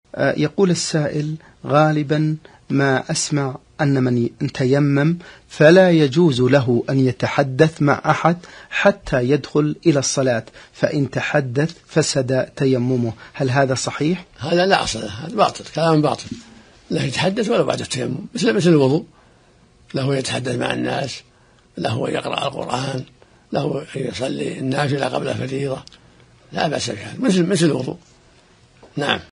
يقول السائل: غالبا ما أسمع أن من تيمم فلا يجوز له أن يتحدث مع أحد حتى يدخل إلى الصلاة، فإن تحدث فسد تيممه، هل هذا صحيح؟ هذا لا أصل له، هذا باطل، كلام باطل. لا يتحدث ولا بعد التيمم، مثل الوضوء، له يتحدث مع الناس، له يقرأ القرآن، له يصلي النافلة قبل الفريضة، لا بأس بهذا، مثل الوضوء. نعم.